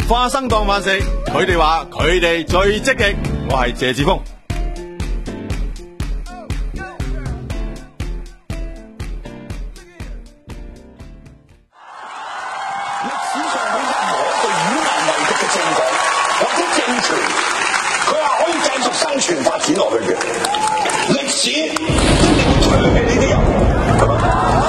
花生當飯食，佢哋話佢哋最積極。我係謝志峰。 歷史上冇任何一個以民為敵嘅政黨或者政權，佢話可以繼續生存發展落去嘅。歷史一定會唾棄呢啲人，係嘛？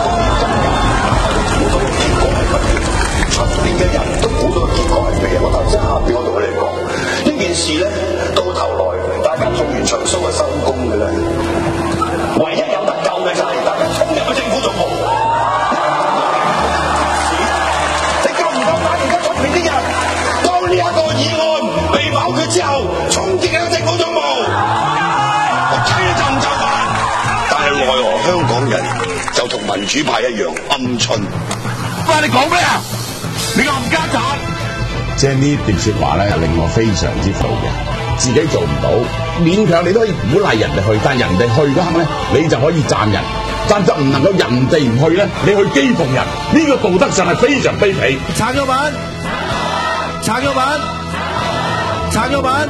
好多結果係乜嘢？出面嘅人都估到結果係乜嘢？我頭先下邊我同你哋講呢件事咧，到頭來大家做完場 show 就收工嘅啦。唯一有得救嘅就係大家衝入去政府總部。呢一個議案被否決之後，衝擊喺政府總部，我睇你就唔就範。但係奈何香港人就同民主派一樣鵪鶉。喂，你講咩啊？你個冚家鏟！ 即係呢段説話咧，令我非常之憤嘅。自己做唔到，勉強你都可以鼓勵人哋去，但係人哋去嗰刻咧，你就可以讚人。但就唔能夠人哋唔去咧，你去譏諷人，呢個道德上係非常卑鄙。 撐咗板。撐咗板，撐咗板。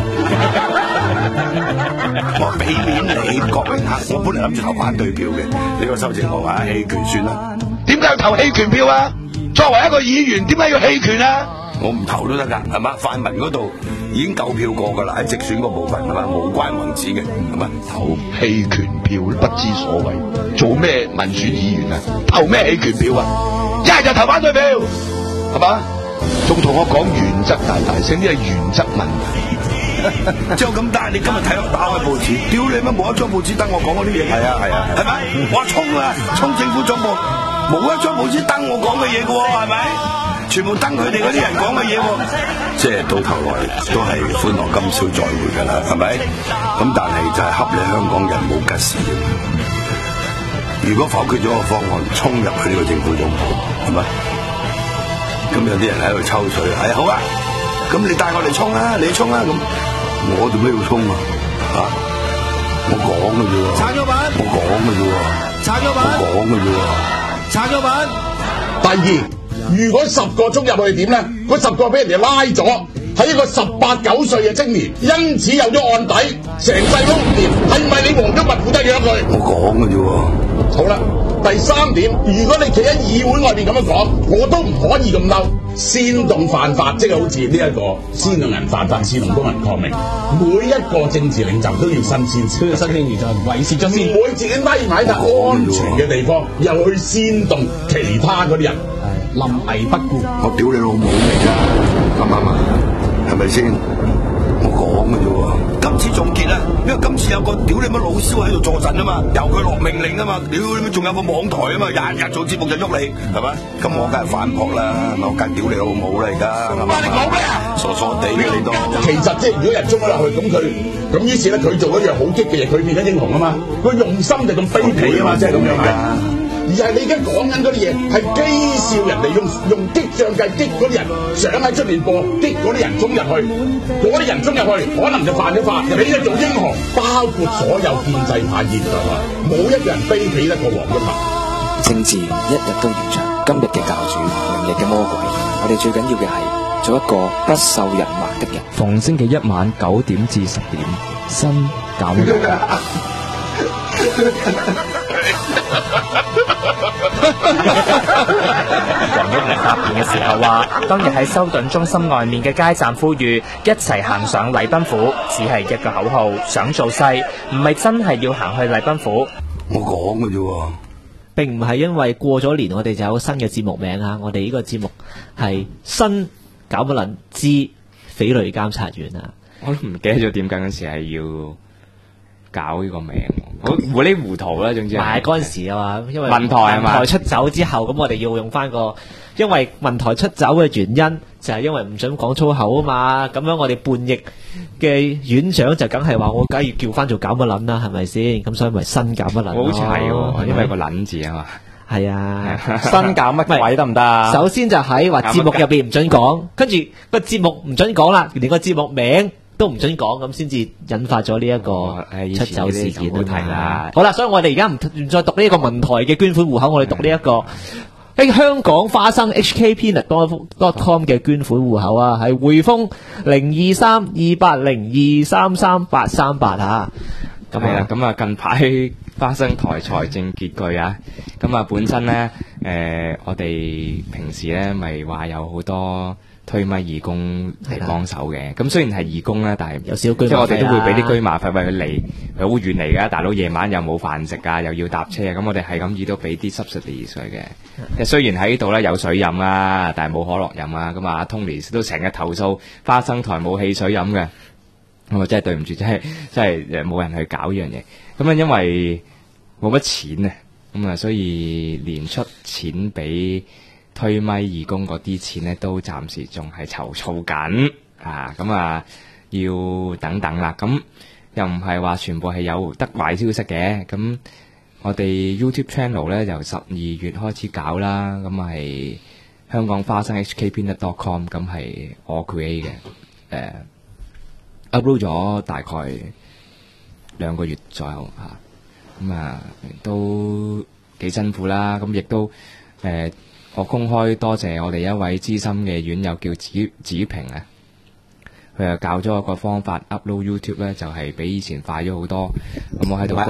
我俾面你郭榮鏗，我本嚟諗住投反對票嘅，你個修正案話棄權算啦。點解要投棄權票啊？作為一個議員，點解要棄權啊？我唔投都得㗎，係嘛？泛民嗰度已經夠票過㗎啦，喺直選嗰部分係嘛，無關宏旨嘅，係嘛？投棄權票都不知所謂，做咩民選議員啊？投咩棄權票啊？一係就投反對票，係嘛？仲同我講原則大聲，呢係原則問題。就咁，但係你今日睇我打開報紙，屌你乜冇一張報紙登我講嗰啲嘢？係啊，係咪？我衝啊，衝政府總部，冇一張報紙登我講嘅嘢嘅喎，係咪？全部登佢哋嗰啲人講嘅嘢喎。即係到頭來都係歡樂今宵再會㗎啦，係咪？咁但係就係恰你香港人冇吉事。如果否決咗個方案，衝入去呢個政府總部，係咪？咁有啲人喺度抽水，係好啊！咁你帶我哋衝啊，你衝啊！咁我做咩要衝啊？嚇！我講嘅啫喎， 撐咗板， 我講嘅啫喎， 撐咗板， 我講嘅啫喎， 撐咗板。 第二，如果10個衝入去點咧？嗰10個俾人哋拉咗，係一個18、9歲嘅青年，因此有咗案底，成世撈唔掂，係咪你黃毓民負責養佢？ 我講嘅啫喎。 好啦，第3點，如果你企喺議會外邊咁樣講，我都唔可以咁嬲。煽動犯法，即係好似呢一個煽動人犯法、煽動公民抗命，每一個政治領袖都要新鮮，都要新鮮而就維持咗先，唔會自己匿埋喺安全嘅地方，又去煽動其他嗰啲人，臨危不顧。 我屌你老母嚟㗎，啱唔啱啊？係咪先？我講嘅啫喎。今次總結啦，因為今次有個屌你乜老蕭喺度坐陣啊嘛，由佢落命令啊嘛，屌你乜仲有個網台啊嘛，日日做節目就喐你，係咪？咁我梗係反撲啦，係咪？我梗屌你老母啦而家，係咪？你講咩啊？傻傻地嘅你都。 其實即係如果人中咗落去，咁於是咧佢做一樣好激嘅嘢，佢變咗英雄啊嘛，個用心就咁卑鄙啊嘛，即係咁樣嘅。而係你而家講緊嗰啲嘢，係譏笑人哋用激將計激嗰啲人，想喺出面播激嗰啲人衝入去，嗰啲人衝入去可能就犯咗法，你就做英雄，包括所有建制派現在冇一個人卑鄙得過黃毓民。 政治一日都延長，今日嘅教主，明日嘅魔鬼，我哋最緊要嘅係做一個不受人罵的人。 逢星期一晚9點至10點，新搞乜？ 黃毓民答辯嘅時候話，當日喺修頓中心外面嘅街站呼籲一齊行上禮賓府，只係一個口號，想做勢，唔係真係要行去禮賓府。 我講嘅啫喎， 並唔係因為過咗年我哋就有新嘅節目名啊！我哋呢個節目係新搞乜撚之匪類監察員啊！ 我都唔記得咗點解嗰時係要搞呢個名，我糊里糊塗啦，總之係嗰陣時啊嘛，因為文台出走之後，咁我哋要用翻個，因為文台出走嘅原因就係因為唔准講粗口啊嘛，咁樣我哋叛逆嘅院長就梗係話我梗係要叫翻做搞乜撚啦，係咪先？咁所以咪新搞乜撚？ 好似係喎，因為個撚字啊嘛。 係啊， 新搞乜鬼得唔得啊？ 首先就喺話節目入邊唔准講，跟住個節目唔准講啦，連個節目名都唔准講，咁先至引發咗呢一個出走事件啊嘛。好啦，所以我哋而家唔再讀呢一個文台嘅捐款戶口，我哋讀呢一個香港花生 HKpeanut.com 嘅捐款戶口啊，係匯豐023280233838啊。 咁係啦，咁啊近排花生台財政拮據啊，咁啊本身咧我哋平時咧咪話有好多推咪義工嚟幫手嘅，咁雖然係義工啦，但係有少居馬費啊， 即係我哋都會俾啲居馬費為佢嚟，好遠嚟㗎，大佬夜晚又冇飯食啊，又要搭車啊，咁我哋係咁意都俾啲 subsidy 佢嘅。即係雖然喺呢度咧有水飲啦，但係冇可樂飲啊，咁啊 Tony 都成日投訴花生台冇汽水飲嘅，我真係對唔住，真係冇人去搞呢樣嘢。咁啊因為冇乜錢啊，咁啊所以連出錢俾推咪義工嗰啲錢咧，都暫時仲係籌措緊啊！咁啊，要等等啦。咁又唔係話全部係有得壞消息嘅。咁我哋 YouTube channel 咧由12月開始搞啦。咁係香港花生 HKpeanut.com， 咁係我 create 嘅。upload 咗大概2個月左右嚇。咁啊都幾辛苦啦。咁亦都我公開多謝我哋一位資深嘅院友叫子平啊，佢又教咗我個方法 upload YouTube 咧，就係比以前快咗好多。咁我喺度。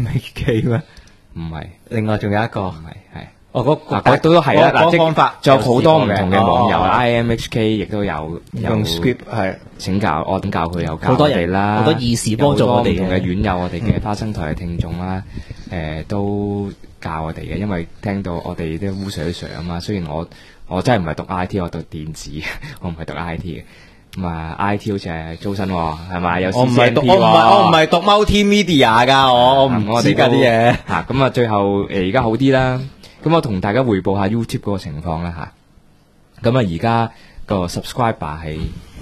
IMHK 咩？ 唔係， 另外仲有一個。 唔係， 嗰都係啦。嗱， 方法仲有好多唔同嘅網友 IMHK 亦都有用 script 係請教我點教佢，有教我哋啦。 好多義士幫助我哋唔同嘅院友，我哋嘅花生台嘅聽眾啦，都教我哋嘅，因為聽到我哋啲烏 Sir 啊嘛。雖然我真係唔係讀 IT， 我讀電子，我唔係讀 IT 嘅。咁啊 IT 好似係租身係咪？有 CCNP 我唔係讀 multimedia 噶，我唔知㗎啲嘢嚇。咁啊，最後而家好啲啦。咁我同大家匯報下 YouTube 嗰個情況啦嚇。咁啊，而家個 subscriber 係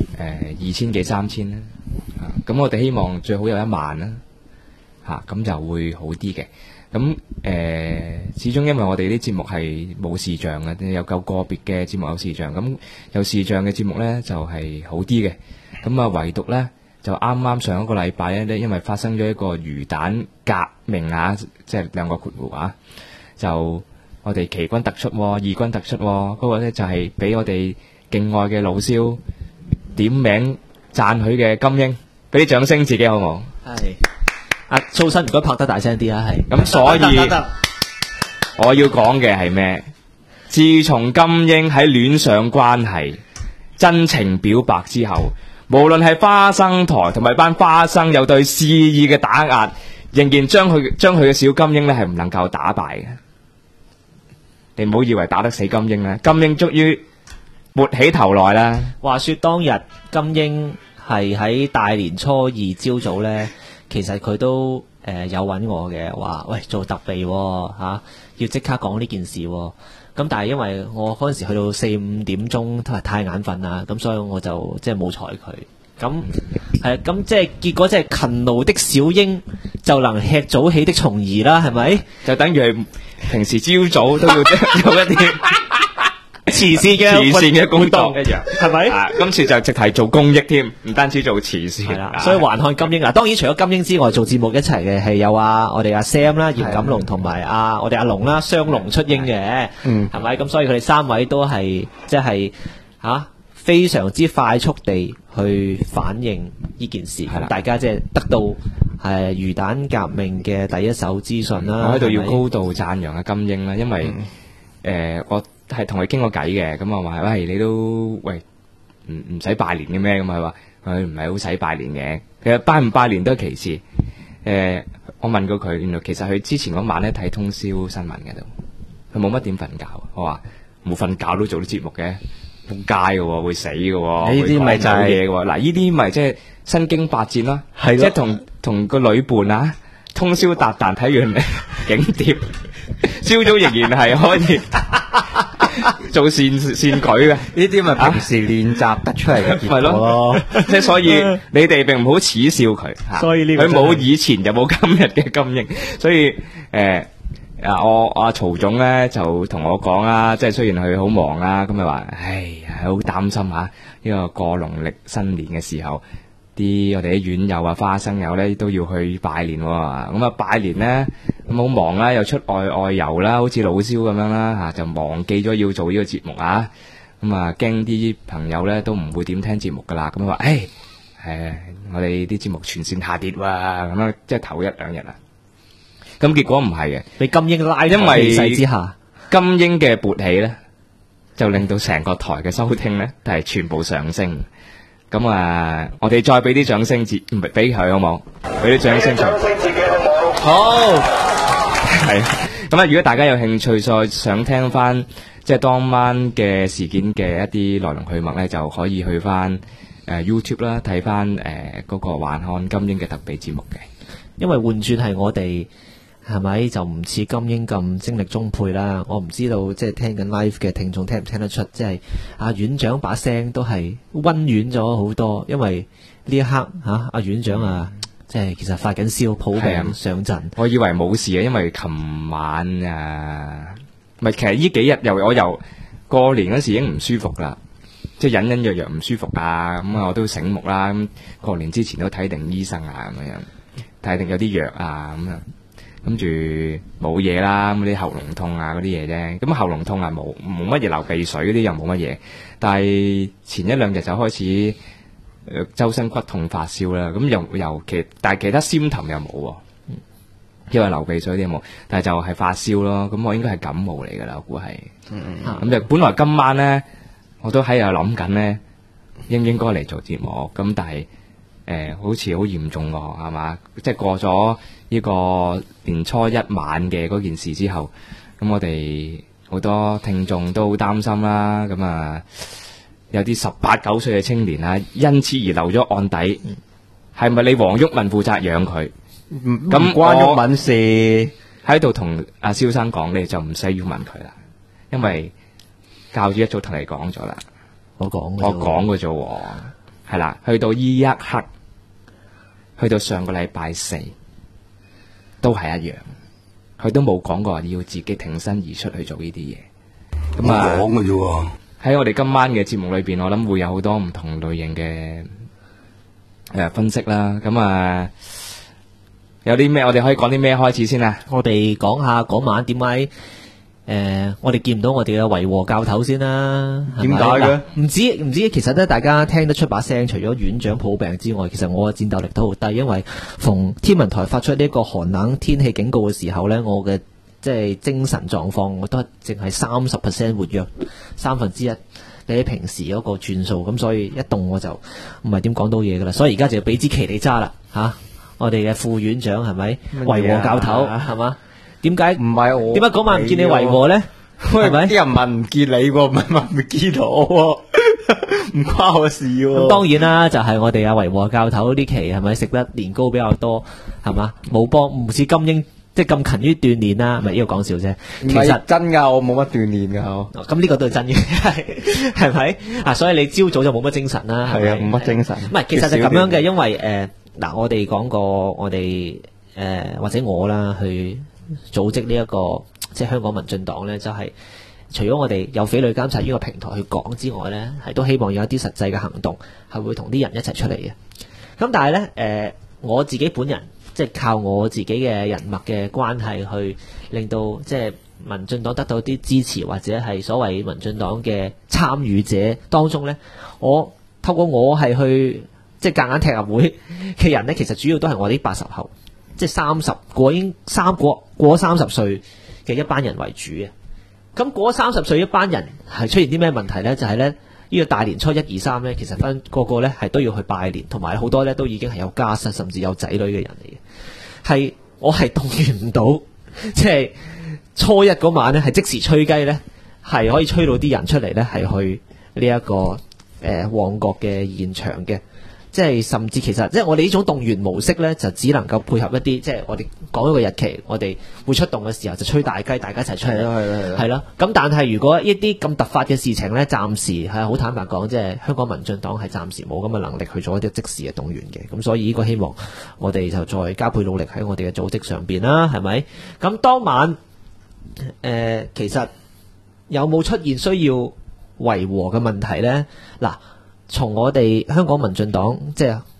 2000幾3000啦。咁我哋希望最好有1萬啦嚇，咁就會好啲嘅。咁始終因為我哋啲節目係冇視像嘅，有夠個別嘅節目有視像，咁有視像嘅節目呢就係好啲嘅。咁啊，唯獨呢就啱啱上一個禮拜呢，因為發生咗一個魚蛋革命啊，即係2個括弧啊，就我哋奇軍突出，義軍突出，嗰個呢就係俾我哋敬愛嘅老蕭點名讚許嘅金英，俾啲掌聲自己好冇？ 係。阿蘇生，唔該拍得大聲啲啊！係咁，所以我要講嘅係咩？自從金英喺戀上關係、真情表白之後，無論係花生台同埋班花生有對肆意嘅打壓，仍然將佢嘅小金英呢係唔能夠打敗嘅。你唔好以為打得死金英啦，金英終於勃起頭來啦。 話說當日金英係喺大年初2朝早呢。其實佢都有揾我嘅，話喂做特備嚇，要即刻講呢件事喎。咁但係因為我嗰陣時去到4-5點鐘都係太眼瞓啦，咁所以我就即係冇睬佢。咁咁即係結果即係勤勞的小鷹就能吃早起的蟲兒啦，係咪？ 就等於係平時朝早都要做一啲慈善嘅工作一樣， 係咪？ 今次就直係做公益添，唔單止做慈善。 係啦，所以還看金英嗱。當然除咗金英之外，做節目一齊嘅係有我哋阿 Sam 啦、葉錦龍同埋我哋阿龍啦，雙龍出英嘅，係咪？咁所以佢哋3位都係即係非常之快速地去反映呢件事，大家即係得到魚蛋革命嘅第一手資訊啦。 我喺度要高度讚揚阿金英啦，因為我係同佢傾過偈嘅，咁我話喂，你都唔使拜年嘅咩？咁佢話佢唔係好使拜年嘅，其實拜唔拜年都係其次。我問過佢，原來其實佢之前嗰晚咧睇通宵新聞嘅都，佢冇乜點瞓覺。我話冇瞓覺都做啲節目嘅，仆街嘅會死嘅。 呢啲咪就係嘢嘅。嗱，呢啲咪即係身經百戰啦，即係同個女伴通宵達旦睇完景碟，朝早仍然係可以做善舉嘅。呢啲咪平時練習得出嚟嘅結果咯。即係所以你哋並唔好恥笑佢。 所以呢佢冇以前就冇今日嘅金英。所以我阿曹總咧就同我講啦，即係雖然佢好忙啦，咁咪話，唉，好擔心呢個過農曆新年嘅時候， 我哋啲院友啊、花生友咧都要去拜年喎。咁啊拜年咧咁好忙啦，又出外遊啦，好似老蕭咁樣啦嚇，就忘記咗要做呢個節目啊。咁啊驚啲朋友咧都唔會點聽節目噶啦。咁話我哋啲節目全線下跌喎，咁樣即係頭一兩日啊。咁結果唔係嘅， 俾金英拉因為氣勢之下， 金英嘅勃起咧，就令到成個台嘅收聽咧都係全部上升。咁啊，我哋再俾啲掌聲唔係俾佢好冇？俾啲掌聲佢。好，係。咁啊，如果大家有興趣再想聽翻即係當晚嘅事件嘅一啲來龍去脈咧，就可以去翻YouTube 啦，睇翻嗰個環看金英嘅特備節目嘅。 因為換轉係我哋係咪就唔似金英咁精力充沛啦？我唔知道即係聽緊 live 嘅聽眾聽唔聽得出，即係阿院長把聲都係溫婉咗好多。因為呢一刻阿院長即係其實發緊燒，抱病上陣。 我以為冇事啊，因為琴晚咪其實呢幾日我由過年嗰時已經唔舒服啦，即係隱隱約約唔舒服啊。咁我都醒目啦。咁過年之前都睇定醫生啊，咁樣睇定有啲藥啊，咁啊。跟住冇嘢啦，咁啲喉嚨痛啊嗰啲嘢啫。咁喉嚨痛啊冇乜嘢，流鼻水嗰啲又冇乜嘢。但係前一兩日就開始周身骨痛發燒啦。咁但係其他咽頭又冇喎，因為流鼻水啲冇。但係就係發燒咯。咁我應該係感冒嚟㗎啦，我估係。咁就本來今晚咧我都喺度諗緊咧，應唔應該嚟做節目。咁但係好似好嚴重喎，係嘛？即係過咗呢個年初一晚嘅嗰件事之後，咁我哋好多聽眾都好擔心啦。咁啊，有啲18、19歲嘅青年啊，因此而留咗案底，係咪你黃毓民負責養佢？咁關毓民事。 喺度同阿蕭生講，你就唔使要問佢啦，因為教主一早同你講咗啦。 我講嘅啫喎，係啦，去到依一刻。去到上個禮拜4都係一樣，佢都冇講過要自己挺身而出去做呢啲嘢。咁啊， 講嘅啫喎。 喺我哋今晚嘅節目裏邊，我諗會有好多唔同類型嘅分析啦。咁啊，有啲咩我哋可以講啲咩開始先啊？ 我哋講下嗰晚點解我哋見唔到我哋嘅維和教頭先啦？ 點解嘅？ 唔知，其實咧，大家聽得出把聲，除咗院長抱病之外，其實我嘅戰鬥力都好低，因為逢天文台發出呢個寒冷天氣警告嘅時候咧，我嘅即係精神狀況，我都淨係30%活躍1/3，比起平時嗰個轉數，咁所以一動我就唔係點講到嘢噶啦，所以而家就要俾支旗你揸啦吓，我哋嘅副院長係咪維和教頭係嘛？點解唔係我？ 點解嗰晚唔見你維和咧？ 係咪？啲人問唔見你喎，唔係唔見我喎，唔關我事喎。 咁當然啦，就係我哋阿維和教頭呢期係咪食得年糕比較多係嘛？冇幫唔似金英即係咁勤於鍛煉啦，咪呢個講笑啫。其實真㗎，我冇乜鍛煉㗎。 咁呢個都係真嘅，係咪啊？所以你朝早就冇乜精神啦。 係啊，冇乜精神。 唔係，其實就咁樣嘅，因為我哋講過我哋或者我啦去組織呢一個即係香港民進黨咧，就係除咗我哋有匪類監察呢個平台去講之外咧，係都希望有一啲實際嘅行動係會同啲人一齊出嚟嘅。咁但係咧我自己本人即係靠我自己嘅人脈嘅關係去令到即係民進黨得到啲支持，或者係所謂民進黨嘅參與者當中咧，我透過我係去即係夾硬踢入會嘅人咧，其實主要都係我啲80後。即係30過已經過30歲嘅一班人為主嘅。咁過30歲一班人係出現啲咩問題咧？就係咧呢個大年初1、2、3咧，其實分個個咧係都要去拜年，同埋好多咧都已經係有家室甚至有仔女嘅人嚟嘅。係我係動員唔到，即係初一嗰晚咧係即時吹雞咧，係可以吹到啲人出嚟咧係去呢一個旺角嘅現場嘅。即係甚至其實即係我哋呢種動員模式咧，就只能夠配合一啲即係我哋講一個日期，我哋會出動嘅時候就吹大雞，大家一齊出嚟咯，係咯。咁但係如果一啲咁突發嘅事情咧，暫時係好坦白講，即係香港民進黨係暫時冇咁嘅能力去做一啲即時嘅動員嘅。咁所以呢個希望我哋就再加倍努力喺我哋嘅組織上邊啦，係咪？咁當晚其實有冇出現需要維和嘅問題咧？嗱。從我哋香港民進黨即係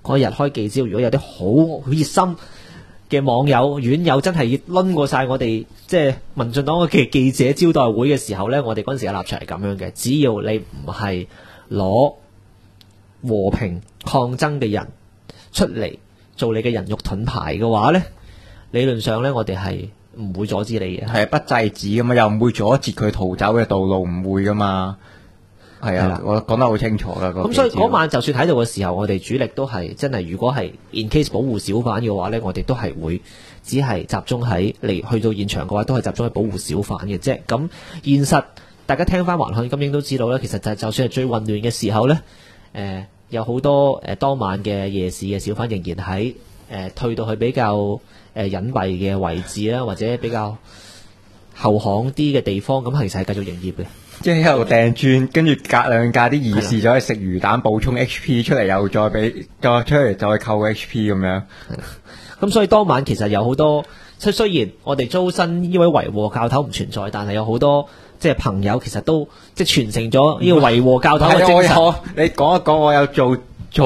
嗰日開記招，如果有啲好熱心嘅網友院友真係攆過晒我哋即係民進黨嘅記者招待會嘅時候呢，我哋嗰陣時嘅立場係咁樣嘅，只要你唔係攞和平抗爭嘅人出嚟做你嘅人肉盾牌嘅話呢，理論上呢，我哋係唔會阻止你嘅， 係不制止噶嘛，又唔會阻截佢逃走嘅道路，唔會噶嘛。係啊，我講得好清楚噶。 咁所以嗰晚就算喺度嘅時候，我哋主力都係真係，如果係 in case 保護小販嘅話呢，我哋都係會只係集中喺嚟去到現場嘅話，都係集中喺保護小販嘅啫。咁現實大家聽翻環看金英都知道啦，其實就算係最混亂嘅時候呢，有好多當晚嘅夜市嘅小販仍然喺退到去比較隱蔽嘅位置啦，或者比較後巷啲嘅地方，咁其實係繼續營業嘅。 即係一路掟磚，跟住隔兩架啲義士就可以食魚蛋補充 HP 出嚟，又再出嚟再扣 HP 咁樣。 咁所以當晚其實有好多，雖然我哋租新呢位維和教頭唔存在，但係有好多即係朋友其實都即係傳承咗呢個維和教頭嘅精神。 你講一講，我有做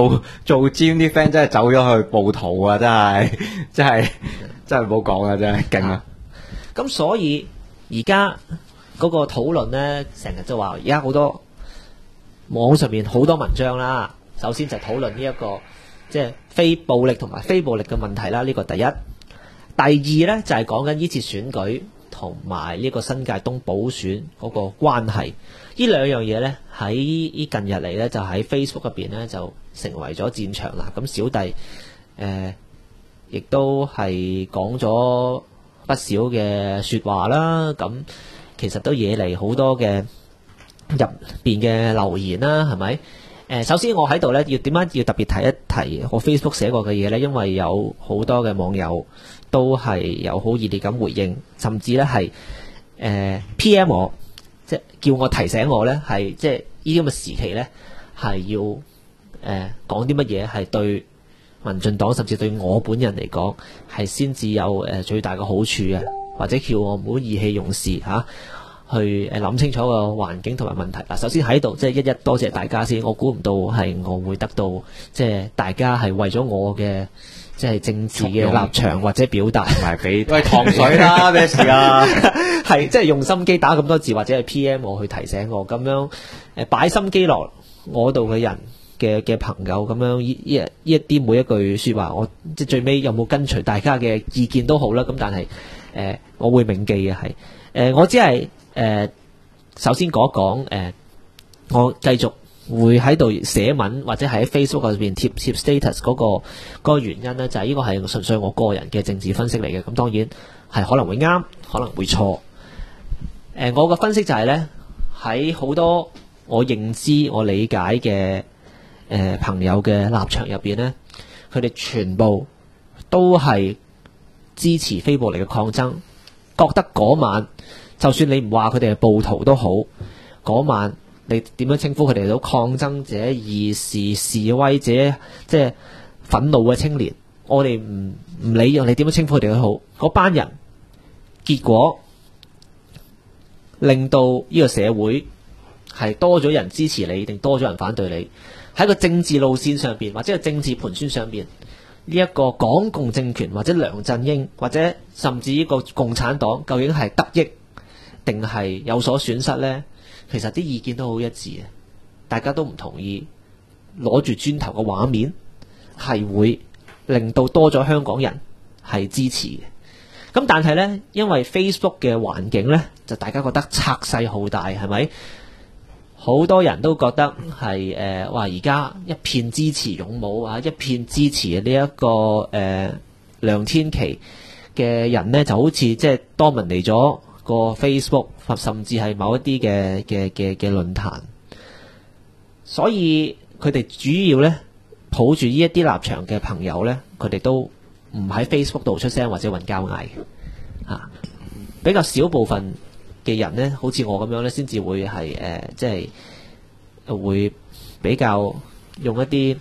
gym 啲 friend 真係走咗去暴徒啊！真係唔好講啊！真係勁啊！ 咁所以而家嗰個討論呢，成日就話而家好多網上面好多文章啦。首先就討論呢一個即係非暴力同埋非暴力嘅問題啦，呢個第一。第二呢，就係講緊呢次選舉同埋呢個新界東補選嗰個關係。呢兩樣嘢呢，喺呢近日嚟呢，就喺 Facebook 入邊呢，就成為咗戰場啦。咁小弟亦都係講咗不少嘅說話啦。咁其實都惹嚟好多嘅入邊嘅留言啦，係咪？首先我喺度呢，點解要特別提一提我 Facebook 寫過嘅嘢呢？因為有好多嘅網友都係有好熱烈咁回應，甚至呢係PM 我，即係叫我提醒我呢，係即係呢啲咁嘅時期呢，係要講啲乜嘢係對民進黨甚至對我本人嚟講係先至有最大嘅好處嘅，或者叫我唔好意氣用事嚇。去諗清楚個環境同埋問題嗱，首先喺度即係一多謝大家先，我估唔到係我會得到即係大家係為咗我嘅即係政治嘅立場或者表達，同埋俾喂糖水啦咩事啊？ 係即係用心機打咁多字，或者係 PM 我去提醒我咁樣擺心機落我度嘅人嘅朋友咁樣呢一啲每一句説話，我即係最尾有冇跟隨大家嘅意見都好啦。咁但係我會銘記嘅係我只係。首先講一講我繼續會喺度寫文或者喺 Facebook 入邊貼 status 嗰個原因呢，就係呢個係純粹我個人嘅政治分析嚟嘅。咁當然係可能會啱，可能會錯。我嘅分析就係呢，喺好多我認知、我理解嘅朋友嘅立場入邊呢，佢哋全部都係支持非暴力嘅抗爭，覺得嗰晚。就算你唔話佢哋係暴徒都好，嗰晚你點樣稱呼佢哋到抗爭者、義士、示威者，即係憤怒嘅青年，我哋唔理你點樣稱呼佢哋都好，嗰班人結果令到呢個社會係多咗人支持你，定多咗人反對你？喺個政治路線上邊，或者係政治盤算上邊，呢一個港共政權或者梁振英，或者甚至呢個共產黨，究竟係得益定係有所損失呢？其實啲意見都好一致嘅，大家都唔同意攞住磚頭嘅畫面係會令到多咗香港人係支持嘅。咁但係呢，因為 Facebook 嘅環境呢，就大家覺得拆細好大，係咪？好多人都覺得係話而家一片支持勇武啊，一片支持呢一個梁天琦嘅人呢，就好似即係多聞嚟咗個 Facebook， 甚至係某一啲嘅論壇，所以佢哋主要呢，抱住呢一啲立場嘅朋友呢，佢哋都唔喺 Facebook 度出聲或者揾交嗌嘅，比較少部分嘅人呢，好似我咁樣呢，先至會係即係會比較用一啲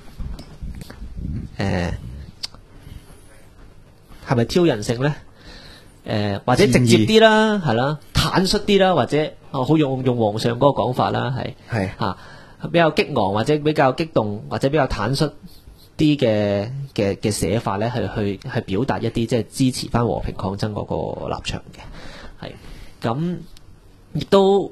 係咪挑釁性呢？或者直接啲啦，係啦，坦率啲啦，或者好用皇上嗰個講法啦，係比較激昂或者比較激動或者比較坦率啲嘅寫法咧，去表達一啲即係支持翻和平抗爭嗰個立場嘅，係咁亦都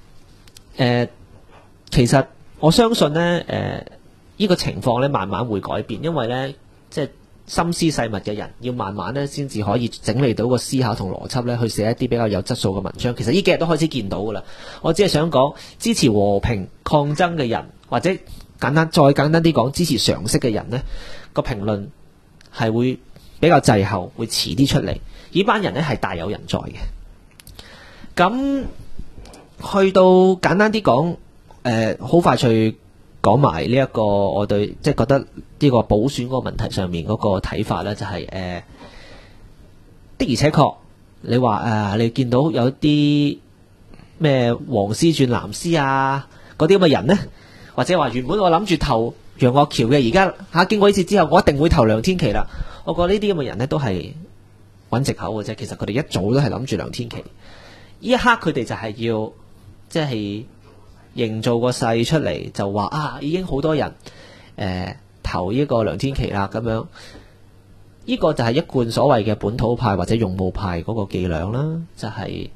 其實我相信咧呢個情況咧慢慢會改變，因為咧即係心思細密嘅人要慢慢咧先至可以整理到個思考同邏輯咧，去寫一啲比較有質素嘅文章。其實呢幾日都開始見到噶啦。我只係想講支持和平抗爭嘅人，或者再簡單啲講，支持常識嘅人呢個評論係會比較滯後，會遲啲出嚟。呢班人呢係大有人在嘅。咁去到簡單啲講，好快脆講埋呢一個我對即係覺得呢個補選嗰個問題上面嗰個睇法呢，就係的而且確，你話你見到有啲咩黃絲轉藍絲啊嗰啲咁嘅人呢，或者話原本我諗住投楊岳橋嘅，而家經過呢次之後，我一定會投梁天琦啦。我覺得呢啲咁嘅人呢，都係揾藉口嘅啫。其實佢哋一早都係諗住梁天琦，呢一刻佢哋就係要即係營造個勢出嚟，就話已經好多人投呢個梁天琦啦咁樣。呢個就係一貫所謂嘅本土派或者勇武派嗰個伎倆啦，就係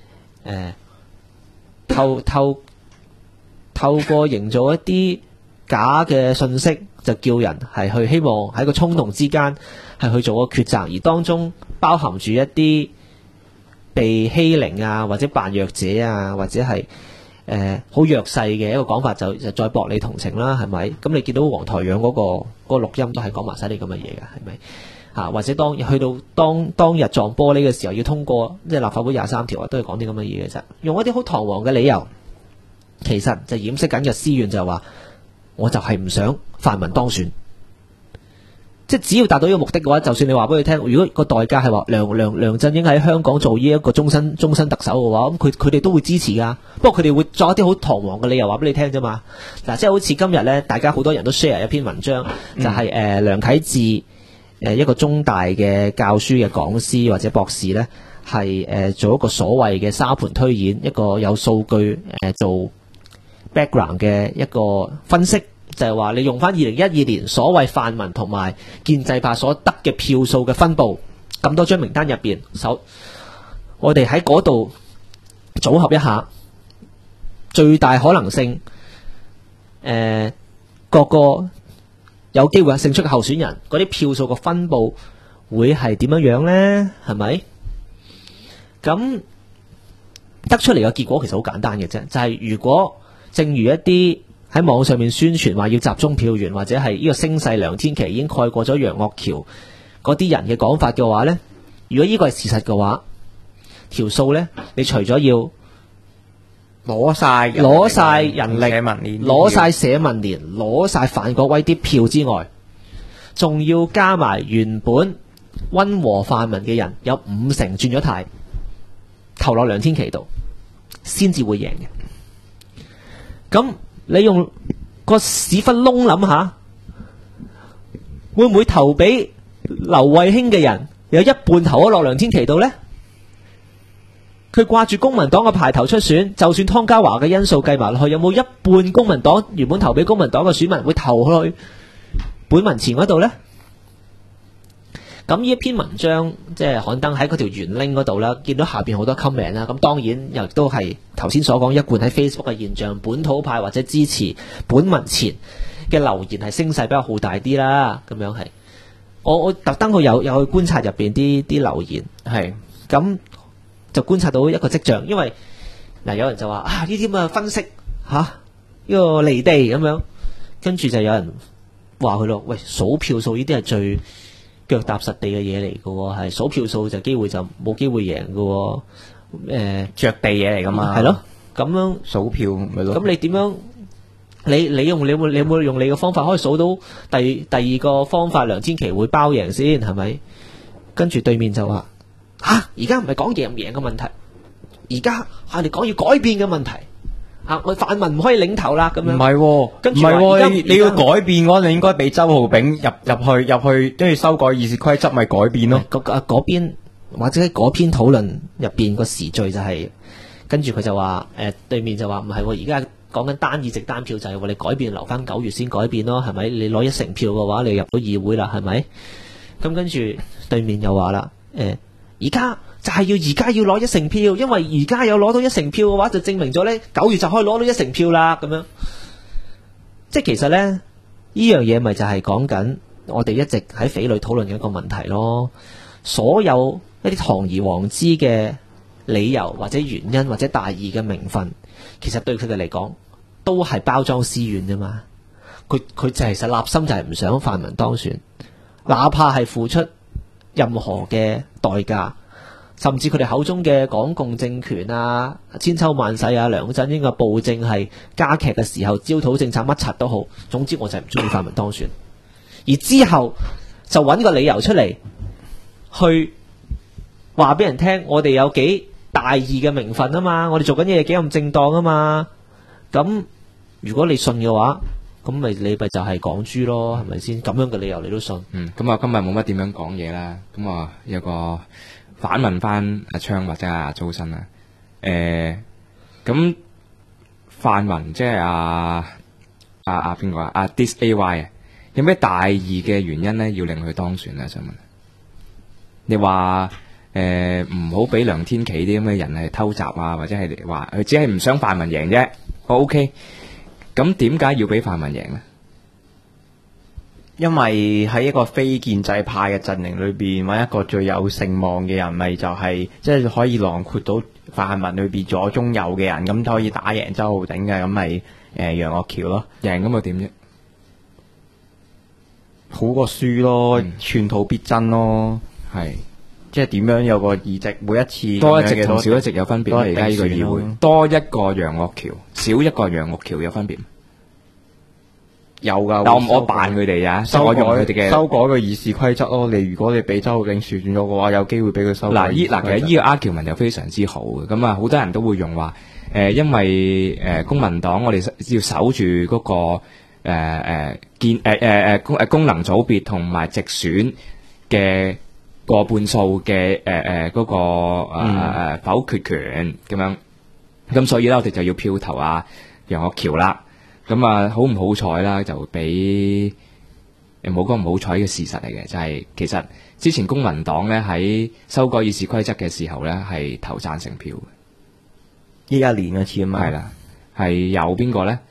透過營造一啲假嘅信息，就叫人係去希望喺個衝動之間係去做個抉擇，而當中包含住一啲被欺凌啊，或者扮弱者啊，或者係好弱勢嘅一個講法，就再博你同情啦，係咪？咁你見到黃台仰嗰個錄音都係講埋晒啲咁嘅嘢嘅，係咪？或者去到當日撞玻璃嘅時候，要通過即係立法會23條都係講啲咁嘅嘢嘅啫，用一啲好堂皇嘅理由，其實就掩飾緊嘅私怨，就係話我就係唔想泛民當選，即係只要達到呢個目的嘅話，就算你話俾佢聽，如果個代價係話梁振英喺香港做呢一個終身特首嘅話，咁佢哋都會支持噶。不過佢哋會作一啲好堂皇嘅理由話俾你聽啫嘛。嗱，即係好似今日咧，大家好多人都 share 一篇文章，就係梁啟智一個中大嘅教書嘅講師或者博士咧，係做一個所謂嘅沙盤推演，一個有數據做 background 嘅一個分析，就係話你用翻2012年所謂泛民同埋建制派所得嘅票數嘅分佈，咁多張名單入邊，我哋喺嗰度組合一下，最大可能性各個有機會勝出嘅候選人嗰啲票數嘅分佈會係點樣樣呢？係咪？咁得出嚟嘅結果其實好簡單嘅啫，就係如果正如一啲喺網上面宣傳話要集中票源，或者係呢個聲勢梁天琦已經蓋過咗楊岳橋嗰啲人嘅講法嘅話呢，如果呢個係事實嘅話，條數呢，你除咗要攞晒人力、攞晒社民連、攞晒范國威啲票之外，仲要加埋原本溫和泛民嘅人有50%轉咗軚投落梁天琦度，先至會贏嘅。咁你用個屎忽窿諗下，會唔會投俾劉慧卿嘅人有一半投咗落梁天琦度呢？佢掛住公民黨嘅排頭出選，就算湯家驊嘅因素計埋落去，有冇一半公民黨原本投俾公民黨嘅選民會投去本民前嗰度呢？咁呢一篇文章即係刊登喺嗰條原 link 嗰度啦，見到下邊好多 comment 啦，咁當然又都係頭先所講一貫喺 Facebook 嘅現象，本土派或者支持本民前嘅留言係聲勢比較浩大啲啦，咁樣係我特登去有去觀察入邊啲留言，係咁就觀察到一個跡象，因為有人就話呢啲咁嘅分析呢個離地咁樣，跟住就有人話佢咯，喂，數票數呢啲係最腳踏實地嘅嘢嚟嘅喎，係數票數就機會就冇機會贏嘅喎， 着地嘢嚟噶嘛， 係咯，咁樣數票咪咯。 咁你點樣？你有冇用你嘅方法可以數到第二個方法梁天琦會包贏先係咪？跟住對面就話而家唔係講贏唔贏嘅問題，而家係你講要改變嘅問題。我泛民唔可以領頭啦，咁樣。唔係，跟住唔係， 你要改變嘅話，你應該俾周浩鼎入去，跟住修改議事規則，咪改變咯。 嗰邊或者喺嗰篇討論入邊個時序就係，跟住佢就話，對面就話唔係，而家講緊單議席單票制喎，你改變留翻9月先改變咯，係咪？你攞1成票嘅話，你入到議會啦，係咪？咁跟住對面又話啦，而家就係而家要攞1成票，因為而家有攞到1成票嘅話，就證明咗呢9月就可以攞到1成票啦，咁樣。即係其實呢，呢樣嘢咪就係講緊我哋一直喺匪類討論嘅一個問題咯。所有一啲堂而皇之嘅理由或者原因或者大義嘅名分，其實對佢哋嚟講都係包裝私怨啫嘛。佢就係實立心就係唔想泛民當選，哪怕係付出任何嘅代價，甚至佢哋口中嘅港共政權啊、千秋萬世啊、梁振英嘅暴政係加劇嘅時候，焦土政策乜柒都好，總之我就係唔中意泛民當選。而之後就揾個理由出嚟，去話俾人聽，我哋有幾大義嘅名分啊嘛，我哋做緊嘢幾咁正當啊嘛。咁如果你信嘅話，咁你咪就係港豬咯，係咪先？咁樣嘅理由你都信？ 咁啊，今日冇乜點樣講嘢啦。咁啊，有個反問翻阿昌或者阿周生啦。咁泛民即係阿邊個啊？阿 DisAY 啊，有咩大義嘅原因咧，要令佢當選咧？想問你話唔好俾梁天琦啲咁嘅人係偷襲啊，或者係話佢只係唔想泛民贏啫。OK。咁點解要俾泛民贏呢？ 因為喺一個非建制派嘅陣營裏邊，揾一個最有聲望嘅人，咪就係即係可以囊括到泛民裏邊左中右嘅人，咁可以打贏周浩鼎嘅，咁咪楊岳橋咯。 贏咁又點啫？ 好過輸咯，寸土必爭咯。 係， 即係點樣有個議席，每一次多一席同少一席有分別。而家呢個議會多一個楊岳橋，少一個楊岳橋有分別。 有噶， 我扮佢哋啊， 修改佢哋嘅修改個議事規則咯。如果你俾周浩鼎選咗嘅話，有機會俾佢修改。 嗱，其實呢個 argument 就非常之好嘅。咁啊，好多人都會用話因為公民黨我哋要守住嗰個功能組別同埋直選嘅過半數嘅嗰個否決權咁樣。咁所以咧，我哋就要票投楊岳橋啦。咁啊，好唔好彩啦？就俾冇講唔好彩嘅事實嚟嘅，就係其實之前公民黨咧喺修改議事規則嘅時候咧，係投贊成票嘅。 呢一年一次啊嘛。 係啦，係有邊個咧？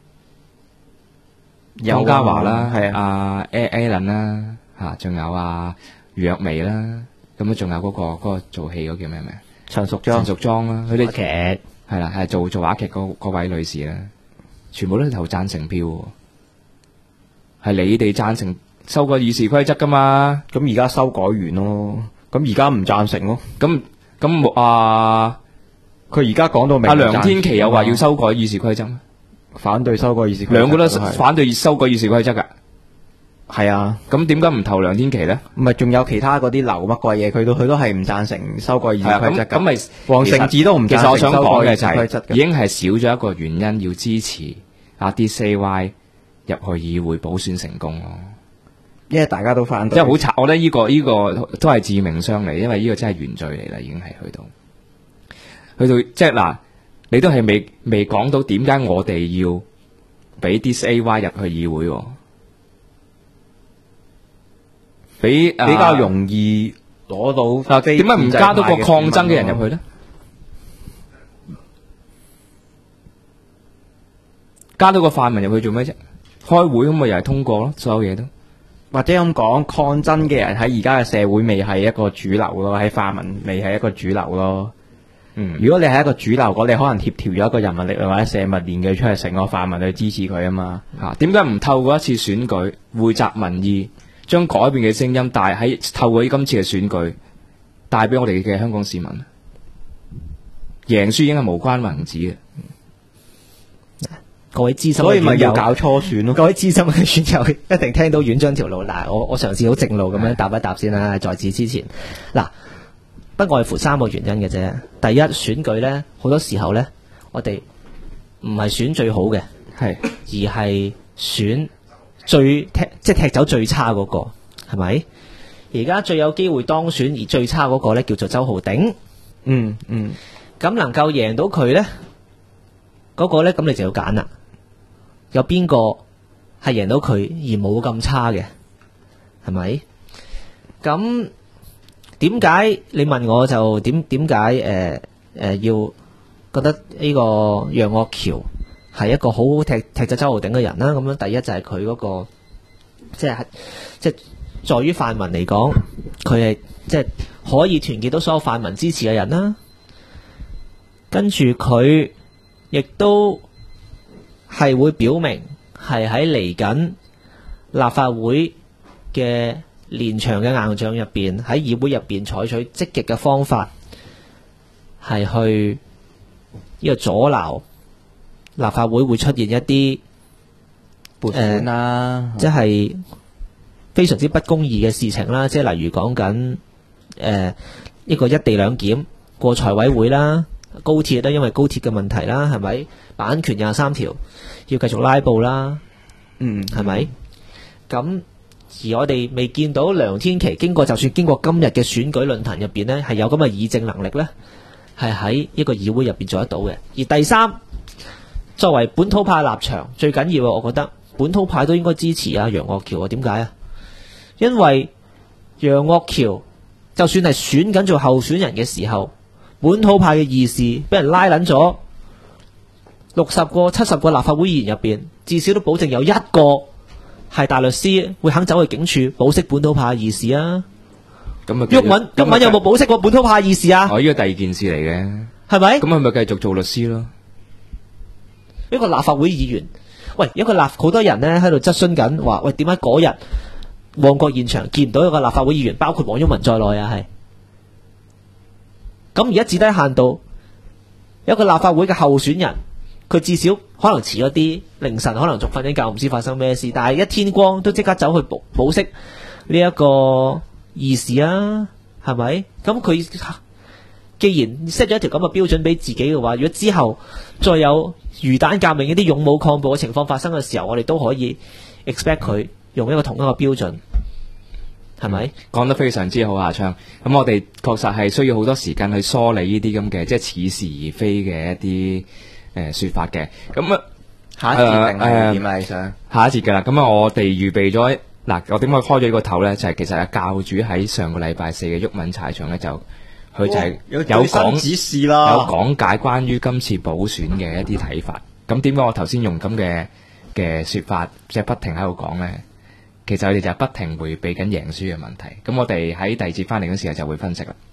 湯家驊啦，係阿 Alan 啦，仲有余若薇啦，咁啊，仲有嗰個做戲嗰叫咩名？陳淑莊啦，佢哋劇係啦，係做話劇嗰位女士啦。全部都係投贊成票，係你哋贊成修改議事規則噶嘛？ 咁而家修改完咯，咁而家唔贊成咯。 咁佢而家講到明， 梁天琦又話要修改議事規則， 反對修改議事規則， 兩個都反對修改議事規則噶。 係啊， 咁點解唔投梁天琦咧？ 唔係仲有其他嗰啲流乜鬼嘢，佢都係唔贊成修改議事規則。 咁咪黃成智都唔贊成。 其實我想講嘅就係已經係少咗一個原因要支持阿 DCY 入去議會補選成功咯。 因為大家都反對， 即係好慘。我覺得呢個都係致命傷嚟，因為呢個真係原罪嚟啦，已經係去到即係嗱，你都係未講到點解我哋要俾 DCY 入去議會。比較容易攞到。 點解唔加多個抗爭嘅人入去咧？加多個泛民入去做咩啫？開會咁咪又係通過咯，所有嘢都。 或者咁講，抗爭嘅人喺而家嘅社會未係一個主流咯，喺泛民未係一個主流咯。如果你係一個主流，你可能協調咗一個人民力量或者社民連佢出嚟成個泛民去支持佢啊嘛。 點解唔透過一次選舉匯集民意？將改變嘅聲音透過今次嘅選舉帶俾我哋嘅香港市民，贏輸已經係無關宏旨嘅。 各位資深， 所以咪要搞初選咯。 各位資深嘅選友一定聽到院長條路。嗱，我嘗試好正路咁樣答一答先啦。在此之前，嗱，不外乎3個原因嘅啫。第一，選舉咧好多時候咧，我哋唔係選最好嘅，而係選即踢走最差嗰個，係咪？而家最有機會當選而最差嗰個咧，叫做周浩鼎。咁能夠贏到佢咧， 嗰個咧，咁你就要揀啦。有邊個係贏到佢而冇咁差嘅，係咪？咁點解你問我就點解要覺得呢個楊岳橋係一個好好踢走周浩鼎嘅人啦？咁樣第一就係佢嗰個即係在於泛民嚟講，佢係即係可以團結到所有泛民支持嘅人啦。跟住佢亦都係會表明係喺嚟緊立法會嘅連場嘅硬仗入邊，喺議會入邊採取積極嘅方法，係去呢個阻撓立法會會出現一啲撥款啦， 即係非常之不公義嘅事情啦。即係例如講緊一個一地兩檢過財委會啦，高鐵啦，因為高鐵嘅問題啦，係咪？版權23條要繼續拉布啦，係咪？咁而我哋未見到梁天琦就算經過今日嘅選舉論壇入邊呢，係有咁嘅議政能力呢，係喺一個議會入邊做得到嘅。而第三，作為本土派立場，最緊要我覺得本土派都應該支持啊楊岳橋啊。點解啊？因為楊岳橋就算係選緊做候選人嘅時候，本土派嘅議事俾人拉撚咗60個、70個立法會議員入邊，至少都保證有一個係大律師會肯走去警署保釋本土派議事啊。 咁啊， 毓民有冇保釋過本土派議事啊？ 哦，呢個第二件事嚟嘅， 係咪？ 咁係咪繼續做律師咯？ 一個立法會議員，喂，好多人呢喺度質詢緊，話喂，點解嗰日旺角現場見唔到一個立法會議員，包括黃毓民在內啊？係咁而家至低限度，有一個立法會嘅候選人，佢至少可能遲咗啲，凌晨可能仲瞓緊覺，唔知發生咩事，但係一天光都即刻走去保釋呢一個議事啊，係咪？咁佢既然 set 咗一條咁嘅標準俾自己嘅話，如果之後再有魚蛋革命一啲勇武抗暴嘅情況發生嘅時候，我哋都可以 expect 佢用一個同一個標準，係咪？ 講得非常之好，阿昌。咁我哋確實係需要好多時間去梳理呢啲咁嘅即係似是而非嘅一啲說法嘅。咁下一節定係點啊？你想下一節噶啦。咁我哋預備咗嗱，我點解開咗呢個頭呢？就係其實教主喺上個禮拜4嘅毓民茶場呢，佢就係有講指示啦， 有講解關於今次補選嘅一啲睇法。咁點解我頭先用咁嘅說法，即係不停喺度講呢？其實佢哋就係不停迴避緊贏輸嘅問題。咁我哋喺第二節翻嚟嗰時候就會分析啦。